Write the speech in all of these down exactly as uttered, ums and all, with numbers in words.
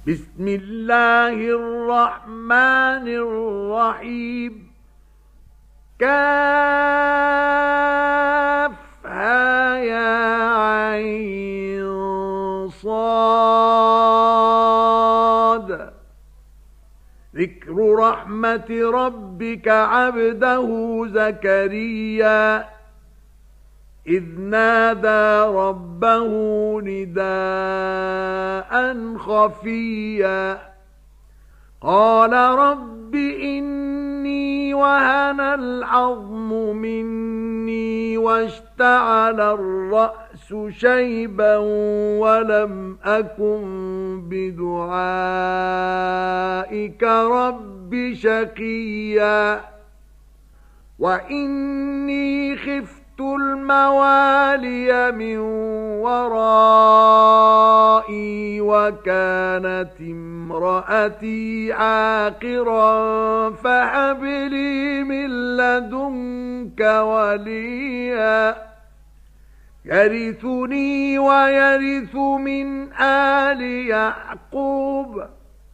بسم الله الرحمن الرحيم. كافها يا عين صاد. ذكر رحمة ربك عبده زكريا إذ نادى ربه نداء خفيا قال رب إني وهن العظم مني واشتعل الرأس شيبا ولم أكن بدعائك رب شقيا وإني خفت الموالي من ورائي وكانت امرأتي عاقرا فهب لي من لدنك وليا يرثني ويرث من آل يعقوب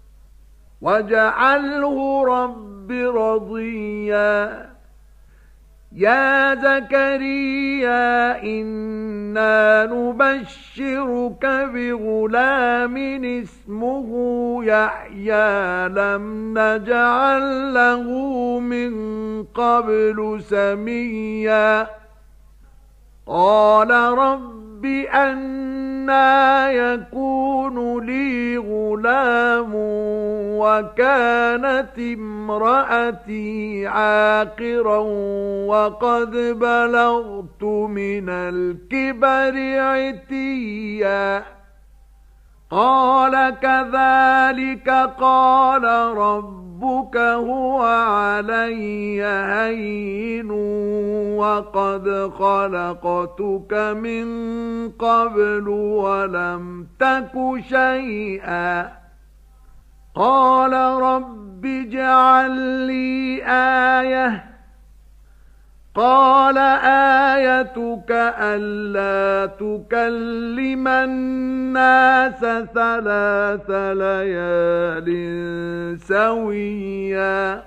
واجعله رب رضيا. يا زكريا إنا نبشرك بغلام اسمه يحيى لم نجعل له من قبل سميا قال رب أنى يكون لي غلام وكانت امرأتي عاقرا وقد بلغت من الكبر عتيا قال كذلك قال ربك هو علي هين وقد خلقتك من قبل ولم تك شيئا قال رب اجعل لي آية قال آيتك ألا تكلم الناس ثلاث ليال سويا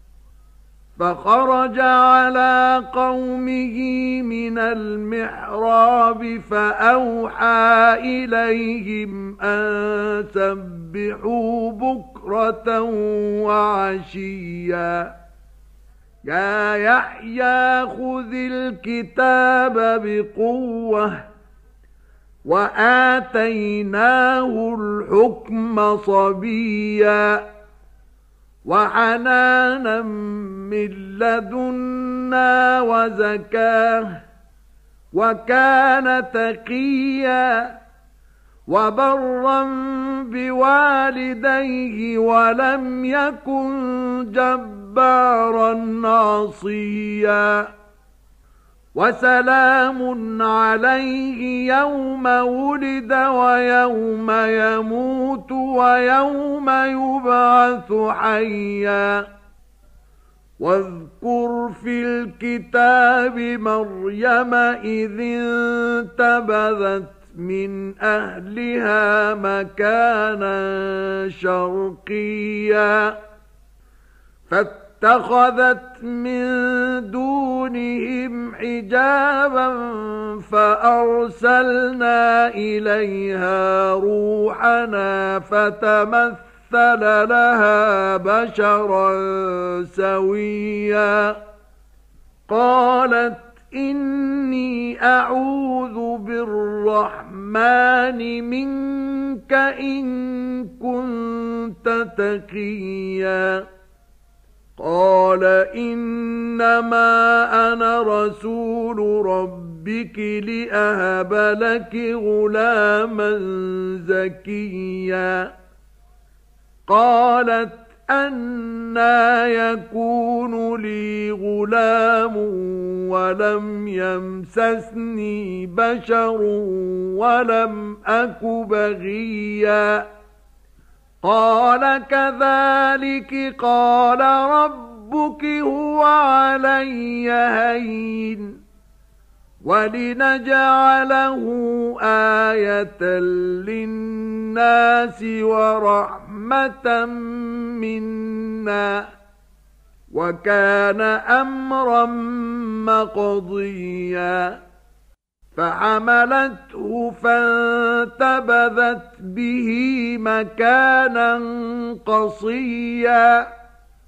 فخرج على قومه من المحراب فأوحى إليهم أن سبحوا بكرة وعشيا يا يحيى خذ الكتاب بقوة وآتيناه الحكم صبيا وحنانا من لدنا وزكاه وكان تقيا وبرا بوالديه ولم يكن جبارا عصيا وسلام عليه يوم ولد ويوم يموت ويوم يبعث حيا واذكر في الكتاب مريم إذ انتبذت من أهلها مكانا شرقيا فاتخذت من دونهم حجابا فأرسلنا إليها روحنا فتمثل لها بشرا سويا قالت إني أعوذ بالرحمن منك إن كنت تقيا قال إنما أنا رسول ربك لأهب لك غلاما زكيا قالت أنى يكون لي غلام ولم يمسسني بشر ولم أك بغيا قال كذلك قال ربك هو علي هين ولنجعله آية للناس ورحمة منا وكان أمرا مقضيا فحملته فانتبذت به مكانا قصيا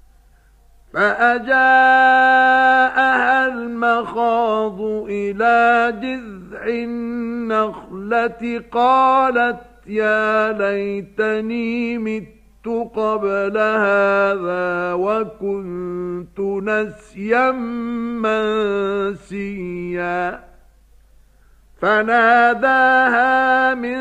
فأجاءها المخاض إلى جذع النخلة قالت يا ليتني مت قبل هذا وكنت نسيا منسيا فناداها من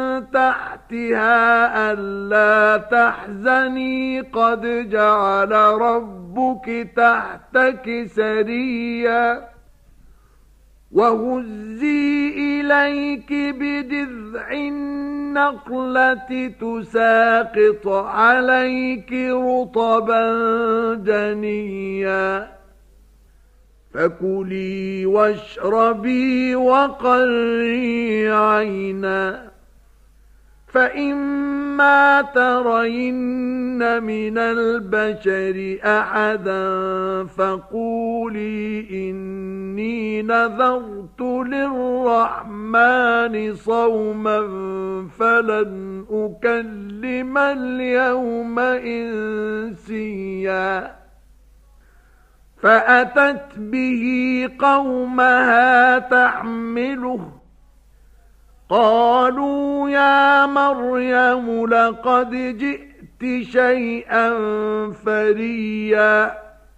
تحتها ألا تحزني قد جعل ربك تحتك سريا وهزي إليك بجذع النخلة تساقط عليك رطبا جنيا فكلي واشربي وقري عينا فإما ترين من البشر أحدا فقولي إني نذرت للرحمن صوما فلن أكلم اليوم إنسيا فأتت به قومها تحمله قالوا يا مريم لقد جئت شيئا فريا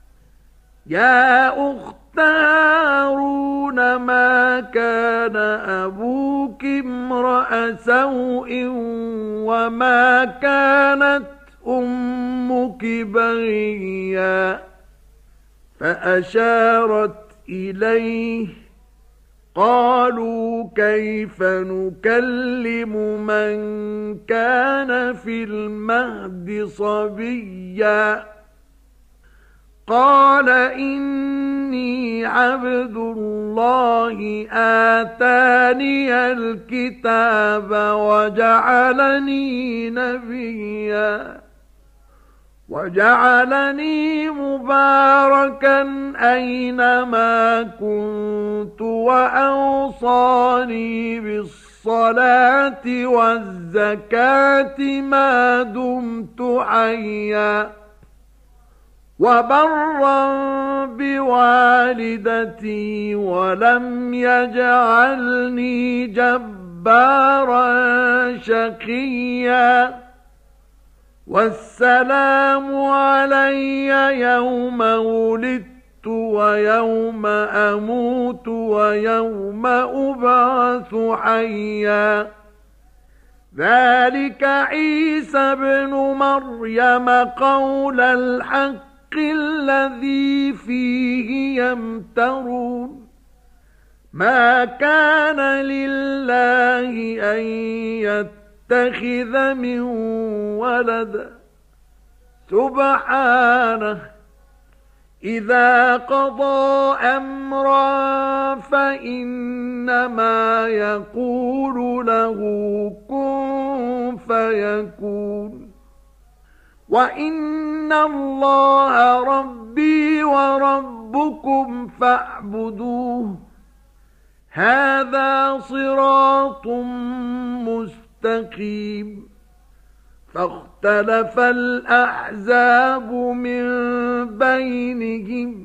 يا أخت هارون ما كان أبوك امرأ سوء وما كانت أمك بغيا فأشارت إليه قالوا كيف نكلم من كان في المهد صبيا قال إني عبد الله آتاني الكتاب وجعلني نبيا وجعلني مباركا أينما كنت وأوصاني بالصلاة والزكاة ما دمت حيا وبرا بوالدتي ولم يجعلني جبارا شقيا والسلام علي يوم ولدت ويوم أموت ويوم أبعث حيا ذلك عيسى بن مريم قول الحق الذي فيه يمترون ما كان لله أن يتقى اتخذ من ولد سبحانه إذا قضى أمرا فإنما يقول له كن فيكون وإن الله ربي وربكم فاعبدوه هذا صراط مستقيم مستقيم فاختلف الأحزاب من بينهم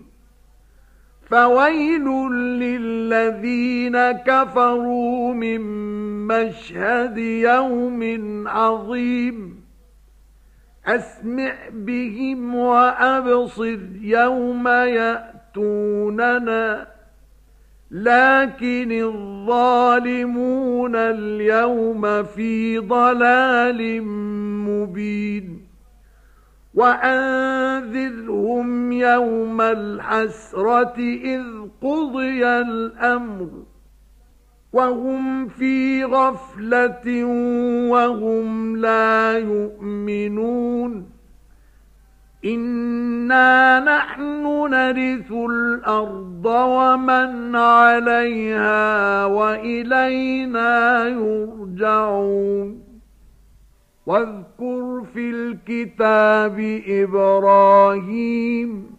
فويل للذين كفروا من مشهد يوم عظيم أسمع بهم وأبصر يوم يأتوننا لكن الظالمون اليوم في ضلال مبين وأنذرهم يوم الحسرة إذ قضي الأمر وهم في غفلة وهم لا يؤمنون إنا نحن نرث الأرض ومن عليها وإلينا يرجعون واذكر في الكتاب إبراهيم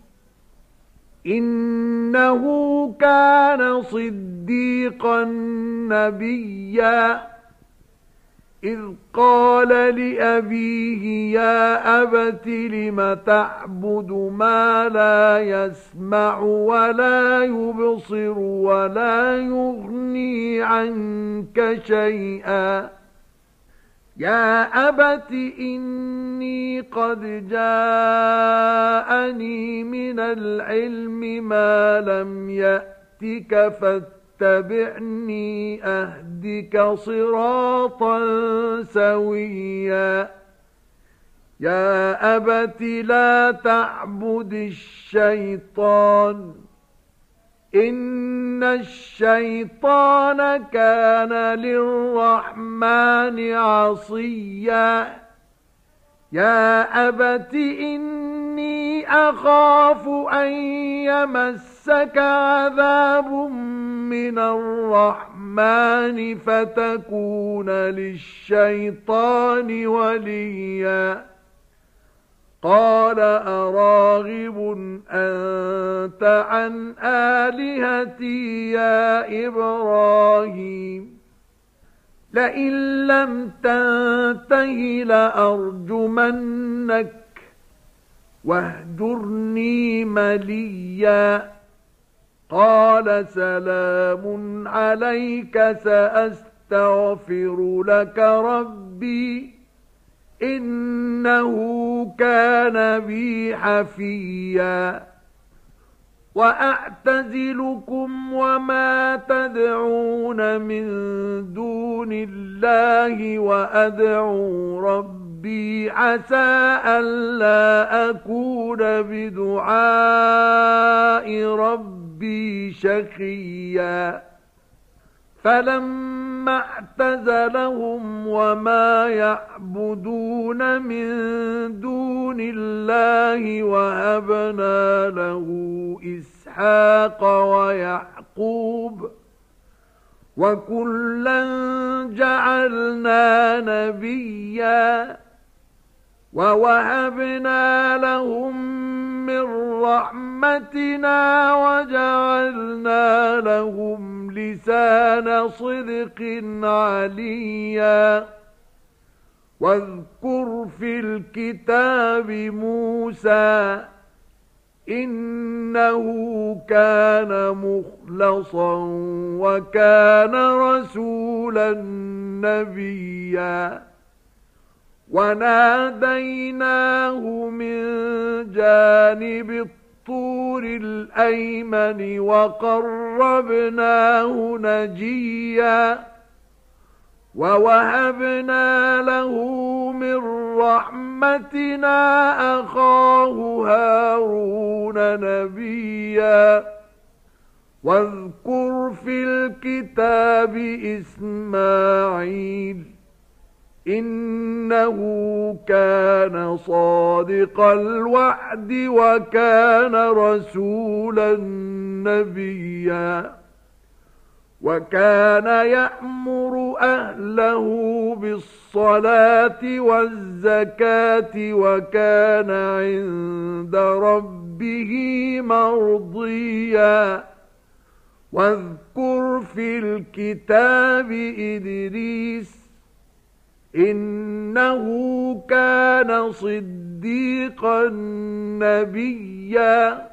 إنه كان صديقا نبيا إذ قال لأبيه يا أبت لم تعبد ما لا يسمع ولا يبصر ولا يغني عنك شيئا يا أبت إني قد جاءني من العلم ما لم يأتك فاتبعني أهدك صراطا سويا يا أبت لا تعبد الشيطان إن الشيطان كان للرحمن عصيا يا أبت إني أخاف أن يمسك عذاب من الرحمن فتكون للشيطان وليا قال أراغب أنت عن آلهتي يا إبراهيم لئن لم تنته لأرجمنك واهجرني مليا قال سلام عليك سأستغفر لك ربي إنه كان بي حفيا وأعتزلكم وما تدعون من دون الله وأدعو ربي عسى ألا أكون بدعاء ربي شقيا فلما اعتزلهم وما يعبدون من دون الله وهبنا له إسحاق ويعقوب وكلا جعلنا نبيا ووهبنا لهم من رحمتنا وجعلنا لهم لسان صدق عليا واذكر في الكتاب موسى إنه كان مخلصا وكان رسولا نبيا وناديناه من جانب الطور الأيمن وقربناه نجيا ووهبنا له من رحمتنا أخاه هارون نبيا واذكر في الكتاب إسماعيل إنه كان صادق الوعد وكان رسولا نبيا وكان يأمر أهله بالصلاة والزكاة وكان عند ربه مرضيا واذكر في الكتاب إدريس إنه كان صديقا نبيا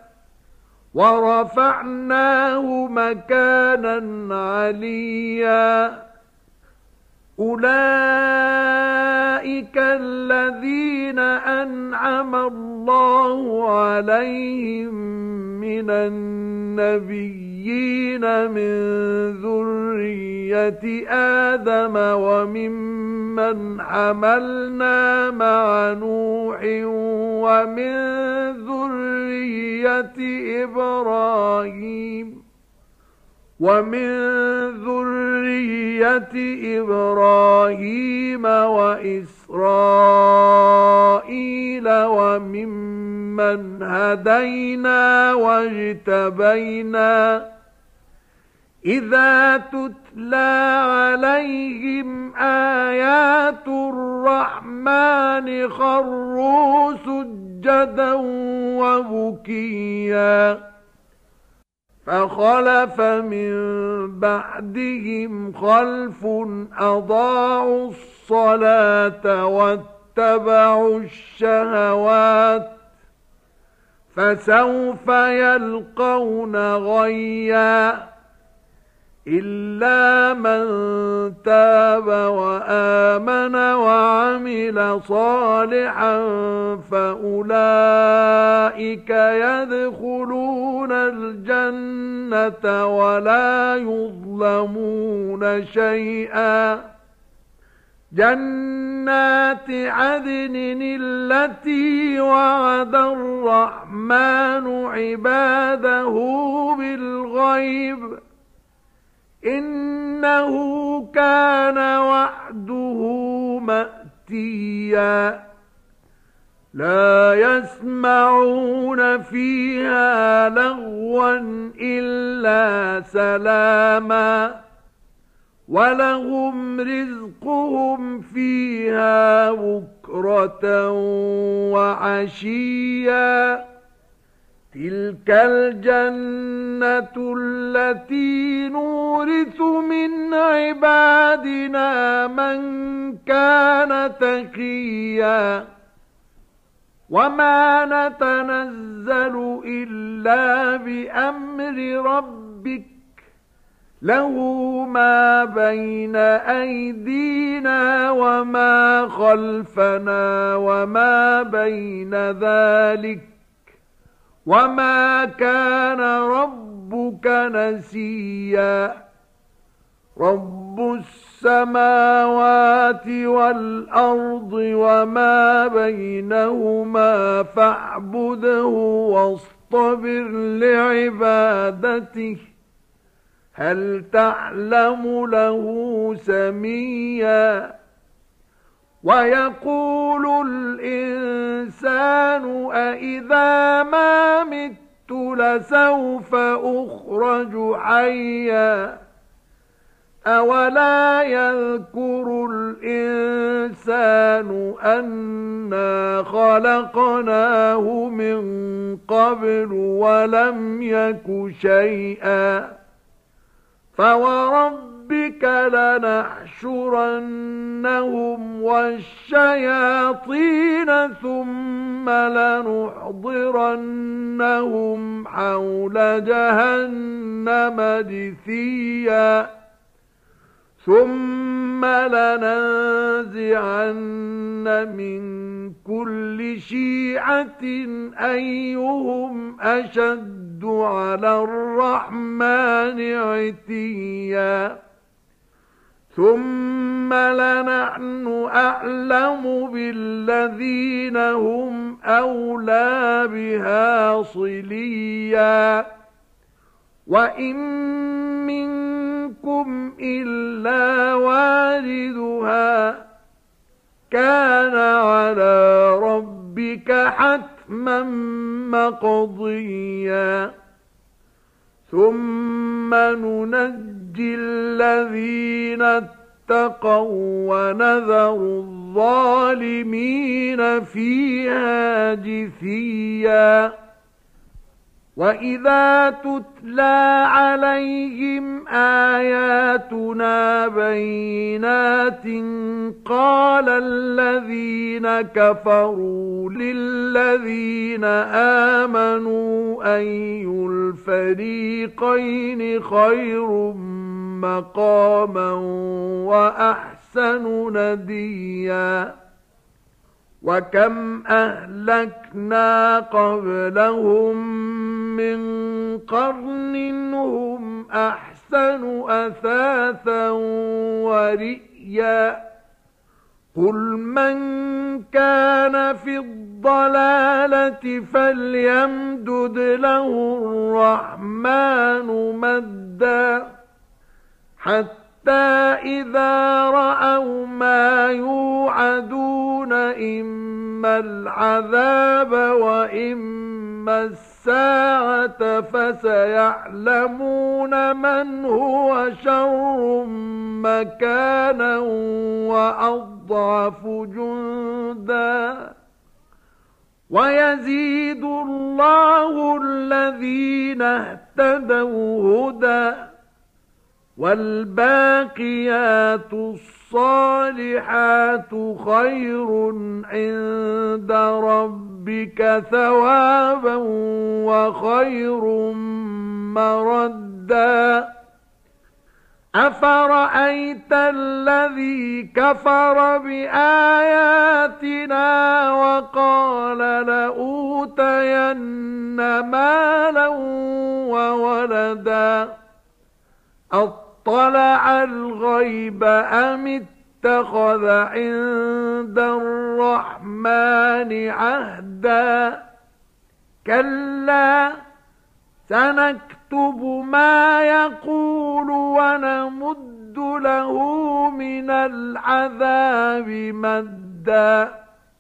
ورفعناه مكانا عليا أولئك الذين أنعم الله عليهم من النبيين من ذرية آدم وممن حملنا مع نوح ومن ذرية إبراهيم ومن ذرية إبراهيم وإسرائيل وممن وممن هدينا واجتبينا إذا تتلى عليهم آيات الرحمن خروا سجدا وبكيا فخلف من بعدهم خلف أضاعوا الصلاة واتبعوا الشهوات فسوف يلقون غيا إلا من تاب وآمن وعمل صالحا فأولئك يدخلون الجنة ولا يظلمون شيئا جنات عدن التي وعد الرحمن عباده بالغيب إنه كان وعده مأتيا لا يسمعون فيها لغوا إلا سلاما ولهم رزقهم فيها بكرة وعشيا تلك الجنة التي نورث من عبادنا من كان تقيا وما نتنزل إلا بأمر ربك له ما بين أيدينا وما خلفنا وما بين ذلك وما كان ربك نسيا رب السماوات والأرض وما بينهما فاعبده واصطبر لعبادته هل تعلم له سميا ويقول الإنسان أإذا ما مت لسوف أخرج حيا أولا يذكر الإنسان أنا خلقناه من قبل ولم يك شيئا فوربك لنحشرنهم والشياطين ثم لنحضرنهم حول جهنم جثيا ثم لننزعن من كل شيعة أيهم أشد على الرحمن عتيا ثم لنحن أعلم بالذين هم أولى بها صليا وإن منكم إلا واردها كان على ربك حتما مقضيا ثم ننجي الذين اتقوا ونذر الظالمين فيها جثيا وإذا تتلى عليهم آياتنا بينات قال الذين كفروا للذين آمنوا أي الفريقين خير مقاما وأحسن نديا وكم أهلكنا قبلهم من قرن هم أحسن أثاثا ورئيا قل من كان في الضلالة فليمدد له الرحمن مدا حتى إذا رأوا ما يوعدون إما إما العذاب وإما الساعة فسيعلمون من هو شر مكانا وأضعف جندا ويزيد الله الذين اهتدوا هدى والباقيات الصالحات خير عند ربك ثوابا وخير مردا أفرأيت الذي كفر بآياتنا وقال لأوتين مالا وولدا أطلع الغيب أم اتخذ عند الرحمن عهدا كلا سنكتب ما يقول ونمد له من العذاب مدا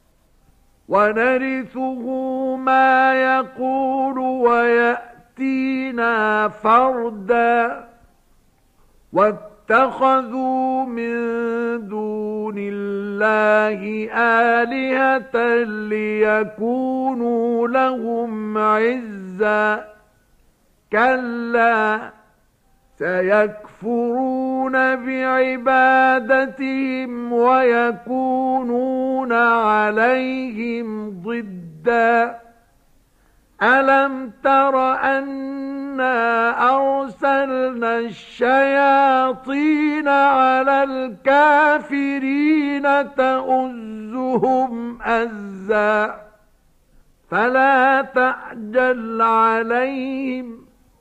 ونرثه ما يقول ويأتينا فردا واتخذوا من دون الله آلهة ليكونوا لهم عزا كلا سيكفرون بعبادتهم ويكونون عليهم ضدا ألم تر أنا أرسلنا الشياطين على الكافرين تؤزهم أزا فلا تعجل عليهم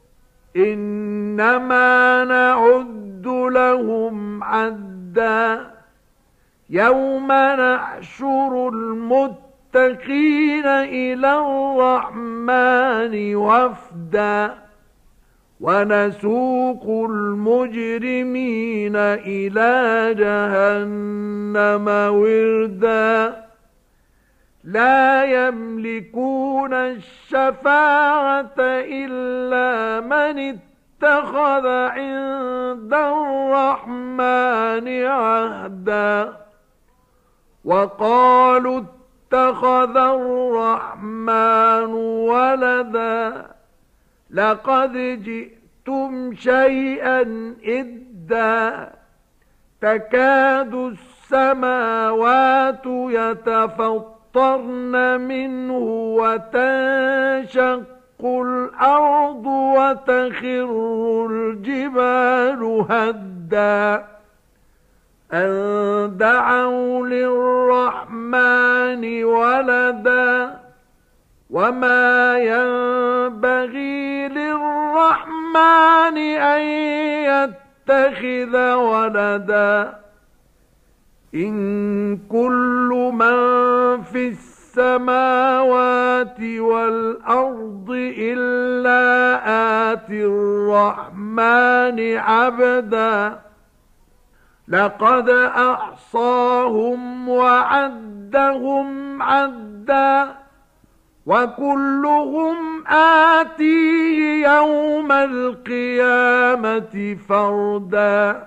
إنما نعد لهم عدا يوم نحشر المتقين إلى الرحمن وفدا ونسوق المجرمين إلى جهنم وردا لا يملكون الشفاعة إلا من اتخذ عند الرحمن عهدا وقالوا اتخذ الرحمن ولدا لقد جئتم شيئا إدا تكاد السماوات يتفطرن منه وتنشق الأرض وتخر الجبال هدا أن دعوا للرحمن ولدا وما ينبغي للرحمن أن يتخذ ولدا إن كل من في السماوات والأرض إلا آتي الرحمن عبدا لقد أحصاهم وعدهم عدا وكلهم آتيه يوم القيامة فردا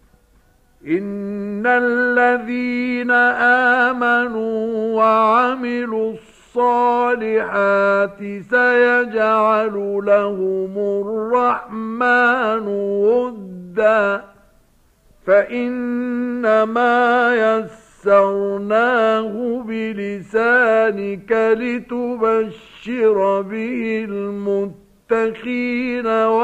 إن الذين آمنوا وعملوا الصالحات سيجعل لهم الرحمن ودا فإنما يسرناه بلسانك لتبشر به المتقين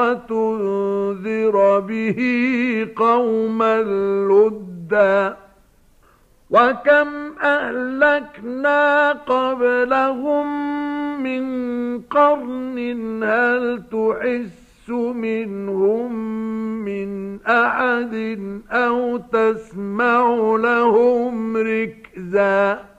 وتنذر به قوما لدا وكم أهلكنا قبلهم من قرن هل تحس منهم من أحد أو تسمع لهم ركزا